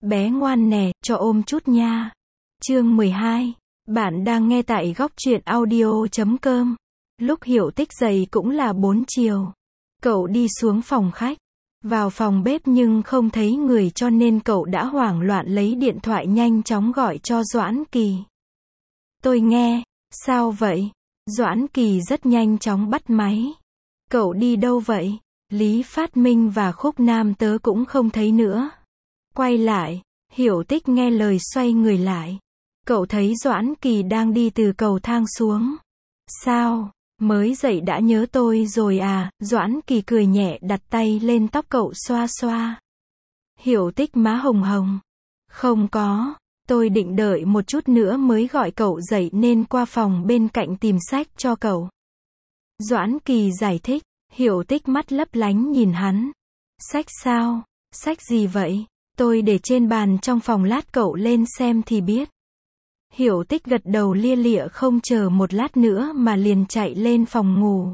Bé ngoan nè, cho ôm chút nha. Chương 12. Bạn đang nghe tại góc truyện audio.com. Lúc Hiểu Tích dậy cũng là 4 chiều. Cậu đi xuống phòng khách, vào phòng bếp nhưng không thấy người cho nên cậu đã hoảng loạn lấy điện thoại nhanh chóng gọi cho Doãn Kỳ. Tôi nghe, sao vậy? Doãn Kỳ rất nhanh chóng bắt máy. Cậu đi đâu vậy? Lý Phát Minh và Khúc Nam tớ cũng không thấy nữa. Quay lại, Hiểu Tích nghe lời xoay người lại. Cậu thấy Doãn Kỳ đang đi từ cầu thang xuống. Sao, mới dậy đã nhớ tôi rồi à? Doãn Kỳ cười nhẹ đặt tay lên tóc cậu xoa xoa. Hiểu Tích má hồng hồng. Không có, tôi định đợi một chút nữa mới gọi cậu dậy nên qua phòng bên cạnh tìm sách cho cậu. Doãn Kỳ giải thích. Hiểu Tích mắt lấp lánh nhìn hắn. Sách sao? Sách gì vậy? Tôi để trên bàn trong phòng, lát cậu lên xem thì biết. Hiểu Tích gật đầu lia lịa không chờ một lát nữa mà liền chạy lên phòng ngủ.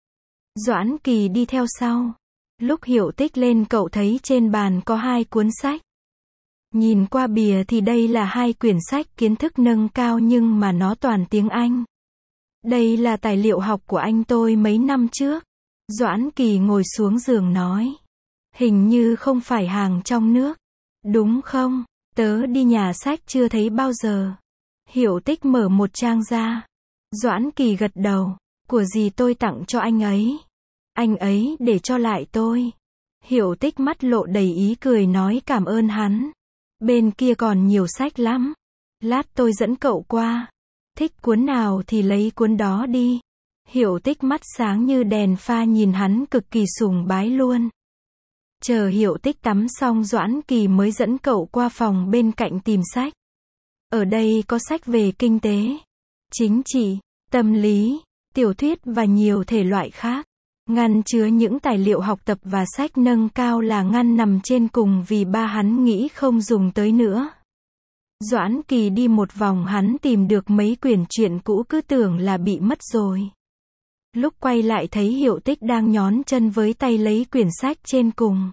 Doãn Kỳ đi theo sau. Lúc Hiểu Tích lên cậu thấy trên bàn có 2 cuốn sách. Nhìn qua bìa thì đây là 2 quyển sách kiến thức nâng cao nhưng mà nó toàn tiếng Anh. Đây là tài liệu học của anh tôi mấy năm trước. Doãn Kỳ ngồi xuống giường nói. Hình như không phải hàng trong nước. Đúng không? Tớ đi nhà sách chưa thấy bao giờ. Hiểu Tích mở một trang ra. Doãn Kỳ gật đầu. Của gì tôi tặng cho anh ấy? Anh ấy để cho lại tôi. Hiểu Tích mắt lộ đầy ý cười nói cảm ơn hắn. Bên kia còn nhiều sách lắm. Lát tôi dẫn cậu qua. Thích cuốn nào thì lấy cuốn đó đi. Hiểu Tích mắt sáng như đèn pha nhìn hắn cực kỳ sùng bái luôn. Chờ Hiểu Tích tắm xong Doãn Kỳ mới dẫn cậu qua phòng bên cạnh tìm sách. Ở đây có sách về kinh tế, chính trị, tâm lý, tiểu thuyết và nhiều thể loại khác. Ngăn chứa những tài liệu học tập và sách nâng cao là ngăn nằm trên cùng vì ba hắn nghĩ không dùng tới nữa. Doãn Kỳ đi một vòng hắn tìm được mấy quyển truyện cũ cứ tưởng là bị mất rồi. Lúc quay lại thấy Hiểu Tích đang nhón chân với tay lấy quyển sách trên cùng.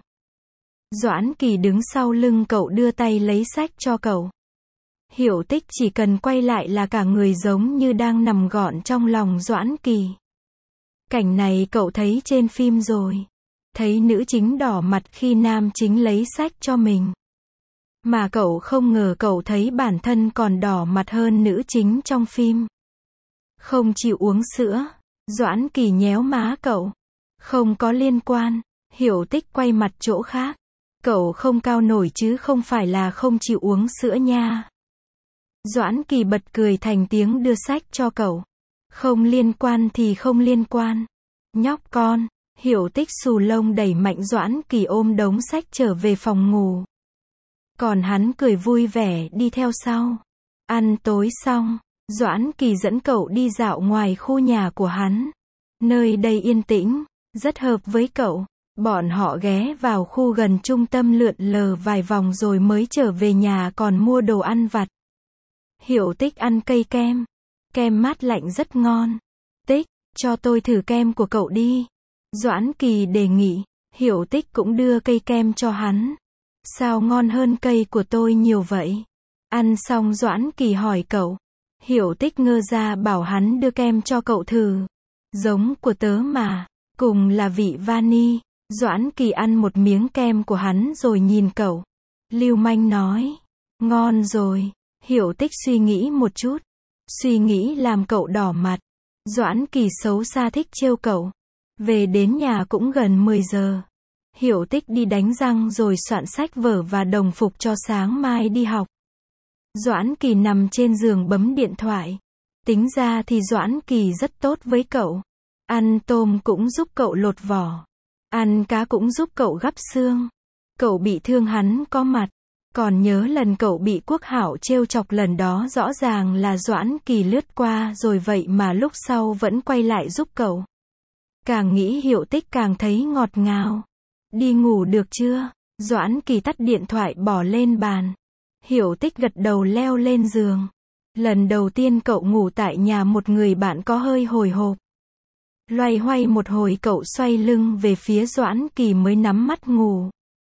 Doãn Kỳ đứng sau lưng cậu đưa tay lấy sách cho cậu. Hiểu Tích chỉ cần quay lại là cả người giống như đang nằm gọn trong lòng Doãn Kỳ. Cảnh này cậu thấy trên phim rồi. Thấy nữ chính đỏ mặt khi nam chính lấy sách cho mình. Mà cậu không ngờ cậu thấy bản thân còn đỏ mặt hơn nữ chính trong phim. Không chịu uống sữa. Doãn Kỳ nhéo má cậu. Không có liên quan. Hiểu Tích quay mặt chỗ khác. Cậu không cao nổi chứ không phải là không chịu uống sữa nha. Doãn Kỳ bật cười thành tiếng đưa sách cho cậu. Không liên quan thì không liên quan. Nhóc con. Hiểu Tích xù lông đẩy mạnh Doãn Kỳ ôm đống sách trở về phòng ngủ. Còn hắn cười vui vẻ đi theo sau. Ăn tối xong, Doãn Kỳ dẫn cậu đi dạo ngoài khu nhà của hắn. Nơi đây yên tĩnh, rất hợp với cậu. Bọn họ ghé vào khu gần trung tâm lượn lờ vài vòng rồi mới trở về nhà còn mua đồ ăn vặt. Hiểu Tích ăn cây kem. Kem mát lạnh rất ngon. Tích, cho tôi thử kem của cậu đi. Doãn Kỳ đề nghị. Hiểu Tích cũng đưa cây kem cho hắn. Sao ngon hơn cây của tôi nhiều vậy? Ăn xong Doãn Kỳ hỏi cậu. Hiểu Tích ngơ ra bảo hắn đưa kem cho cậu thử. Giống của tớ mà. Cùng là vị vani. Doãn Kỳ ăn một miếng kem của hắn rồi nhìn cậu. Lưu manh nói. Ngon rồi. Hiểu Tích suy nghĩ một chút. Suy nghĩ làm cậu đỏ mặt. Doãn Kỳ xấu xa thích trêu cậu. Về đến nhà cũng gần 10 giờ. Hiểu Tích đi đánh răng rồi soạn sách vở và đồng phục cho sáng mai đi học. Doãn Kỳ nằm trên giường bấm điện thoại. Tính ra thì Doãn Kỳ rất tốt với cậu. Ăn tôm cũng giúp cậu lột vỏ. Ăn cá cũng giúp cậu gắp xương. Cậu bị thương hắn có mặt. Còn nhớ lần cậu bị Quốc Hảo trêu chọc lần đó rõ ràng là Doãn Kỳ lướt qua rồi vậy mà lúc sau vẫn quay lại giúp cậu. Càng nghĩ Hiểu Tích càng thấy ngọt ngào. Đi ngủ được chưa? Doãn Kỳ tắt điện thoại bỏ lên bàn. Hiểu Tích gật đầu leo lên giường. Lần đầu tiên cậu ngủ tại nhà một người bạn có hơi hồi hộp. Loay hoay một hồi cậu xoay lưng về phía Doãn Kỳ mới nắm mắt ngủ.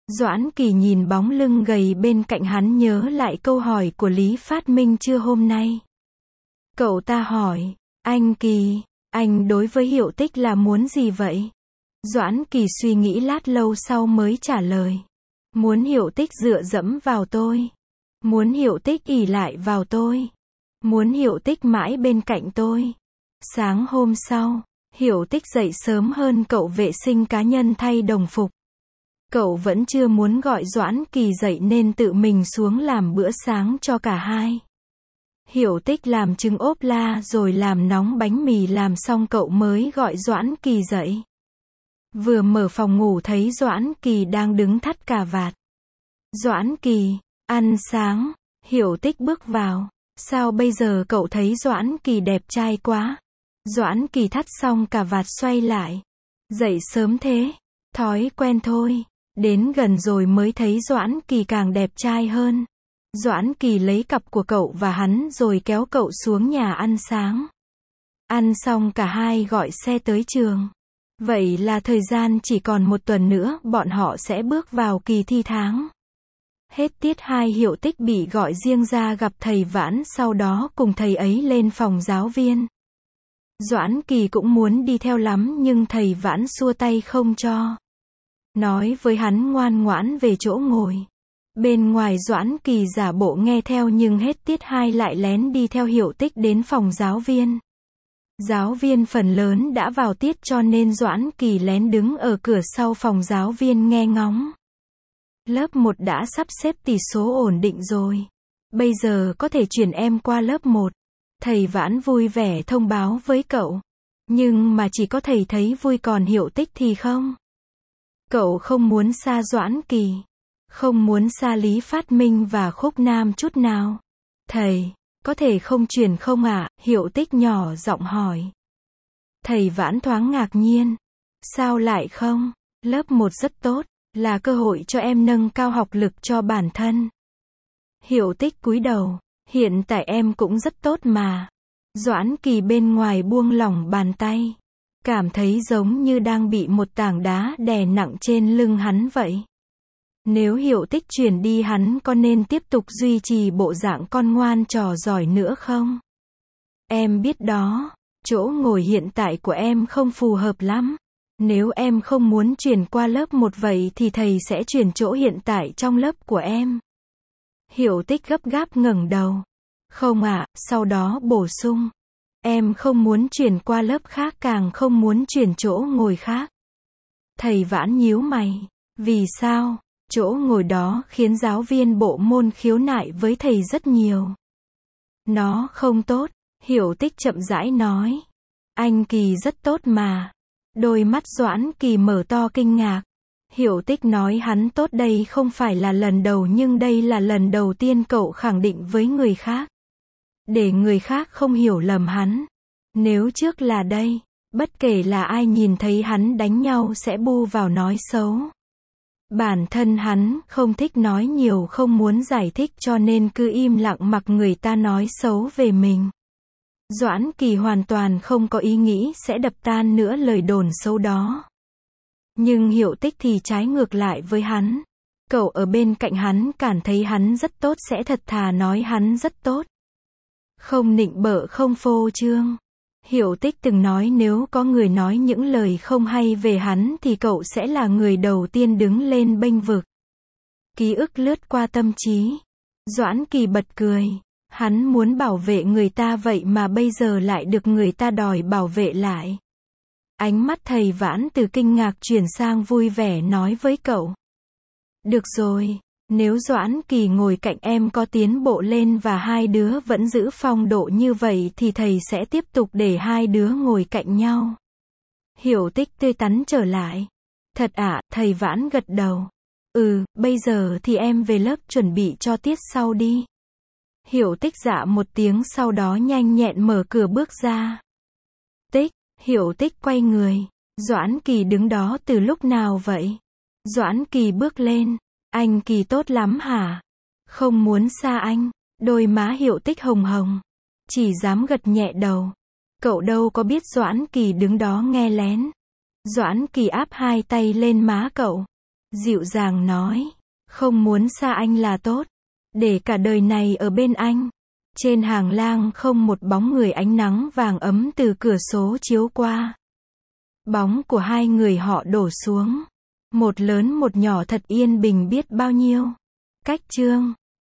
Doãn Kỳ nhìn bóng lưng gầy bên cạnh hắn nhớ lại câu hỏi của Lý Phát Minh trưa hôm nay. Cậu ta hỏi, anh Kỳ, anh đối với Hiểu Tích là muốn gì vậy? Doãn Kỳ suy nghĩ lát lâu sau mới trả lời. Muốn Hiểu Tích dựa dẫm vào tôi. Muốn Hiểu Tích ỷ lại vào tôi. Muốn Hiểu Tích mãi bên cạnh tôi. Sáng hôm sau, Hiểu Tích dậy sớm hơn cậu vệ sinh cá nhân thay đồng phục. Cậu vẫn chưa muốn gọi Doãn Kỳ dậy nên tự mình xuống làm bữa sáng cho cả hai. Hiểu Tích làm trứng ốp la rồi làm nóng bánh mì làm xong cậu mới gọi Doãn Kỳ dậy. Vừa mở phòng ngủ thấy Doãn Kỳ đang đứng thắt cà vạt. Doãn Kỳ, ăn sáng. Hiểu Tích bước vào. Sao bây giờ cậu thấy Doãn Kỳ đẹp trai quá? Doãn Kỳ thắt xong cà vạt xoay lại. Dậy sớm thế. Thói quen thôi. Đến gần rồi mới thấy Doãn Kỳ càng đẹp trai hơn. Doãn Kỳ lấy cặp của cậu và hắn rồi kéo cậu xuống nhà ăn sáng. Ăn xong cả hai gọi xe tới trường. Vậy là thời gian chỉ còn một tuần nữa bọn họ sẽ bước vào kỳ thi tháng. Hết tiết 2 Hiểu Tích bị gọi riêng ra gặp thầy Vãn, sau đó cùng thầy ấy lên phòng giáo viên. Doãn Kỳ cũng muốn đi theo lắm nhưng thầy Vãn xua tay không cho. Nói với hắn ngoan ngoãn về chỗ ngồi. Bên ngoài Doãn Kỳ giả bộ nghe theo nhưng hết tiết 2 lại lén đi theo Hiểu Tích đến phòng giáo viên. Giáo viên phần lớn đã vào tiết cho nên Doãn Kỳ lén đứng ở cửa sau phòng giáo viên nghe ngóng. Lớp 1 đã sắp xếp tỷ số ổn định rồi. Bây giờ có thể chuyển em qua lớp 1. Thầy Vãn vui vẻ thông báo với cậu. Nhưng mà chỉ có thầy thấy vui còn Hiểu Tích thì không. Cậu không muốn xa Doãn Kỳ. Không muốn xa Lý Phát Minh và Khúc Nam chút nào. Thầy, có thể không chuyển không ạ? Hiểu Tích nhỏ giọng hỏi. Thầy Vãn thoáng ngạc nhiên. Sao lại không? Lớp 1 rất tốt, là cơ hội cho em nâng cao học lực cho bản thân. Hiểu Tích cúi đầu. Hiện tại em cũng rất tốt mà. Doãn Kỳ bên ngoài buông lỏng bàn tay. Cảm thấy giống như đang bị một tảng đá đè nặng trên lưng hắn vậy. Nếu Hiểu Tích chuyển đi hắn có nên tiếp tục duy trì bộ dạng con ngoan trò giỏi nữa không? Em biết đó, chỗ ngồi hiện tại của em không phù hợp lắm. Nếu em không muốn chuyển qua lớp 1 vậy thì thầy sẽ chuyển chỗ hiện tại trong lớp của em. Hiểu Tích gấp gáp ngẩng đầu. Không ạ, sau đó bổ sung. Em không muốn chuyển qua lớp khác, càng không muốn chuyển chỗ ngồi khác. Thầy Vãn nhíu mày. Vì sao? Chỗ ngồi đó khiến giáo viên bộ môn khiếu nại với thầy rất nhiều. Nó không tốt, Hiểu Tích chậm rãi nói. Anh Kỳ rất tốt mà. Đôi mắt Doãn Kỳ mở to kinh ngạc. Hiểu Tích nói hắn tốt đây không phải là lần đầu nhưng đây là lần đầu tiên cậu khẳng định với người khác. Để người khác không hiểu lầm hắn. Nếu trước là đây, bất kể là ai nhìn thấy hắn đánh nhau sẽ bu vào nói xấu. Bản thân hắn không thích nói nhiều, không muốn giải thích cho nên cứ im lặng mặc người ta nói xấu về mình. Doãn Kỳ hoàn toàn không có ý nghĩ sẽ đập tan nữa lời đồn xấu đó. Nhưng Hiểu Tích thì trái ngược lại với hắn. Cậu ở bên cạnh hắn cảm thấy hắn rất tốt sẽ thật thà nói hắn rất tốt. Không nịnh bợ không phô trương. Hiểu Tích từng nói nếu có người nói những lời không hay về hắn thì cậu sẽ là người đầu tiên đứng lên bênh vực. Ký ức lướt qua tâm trí. Doãn Kỳ bật cười. Hắn muốn bảo vệ người ta vậy mà bây giờ lại được người ta đòi bảo vệ lại. Ánh mắt thầy Vãn từ kinh ngạc chuyển sang vui vẻ nói với cậu. Được rồi, nếu Doãn Kỳ ngồi cạnh em có tiến bộ lên và hai đứa vẫn giữ phong độ như vậy thì thầy sẽ tiếp tục để hai đứa ngồi cạnh nhau. Hiểu Tích tươi tắn trở lại. Thật ạ, thầy Vãn gật đầu. Bây giờ thì em về lớp chuẩn bị cho tiết sau đi. Hiểu Tích dạ một tiếng sau đó nhanh nhẹn mở cửa bước ra. Tích, Hiểu Tích quay người. Doãn Kỳ đứng đó từ lúc nào vậy? Doãn Kỳ bước lên. Anh Kỳ tốt lắm hả? Không muốn xa anh. Đôi má Hiểu Tích hồng hồng. Chỉ dám gật nhẹ đầu. Cậu đâu có biết Doãn Kỳ đứng đó nghe lén. Doãn Kỳ áp hai tay lên má cậu. dịu dàng nói, không muốn xa anh là tốt, để cả đời này ở bên anh. Trên hàng lang không một bóng người, ánh nắng vàng ấm từ cửa sổ chiếu qua. Bóng của hai người họ đổ xuống. Một lớn một nhỏ thật yên bình biết bao nhiêu. Cách chương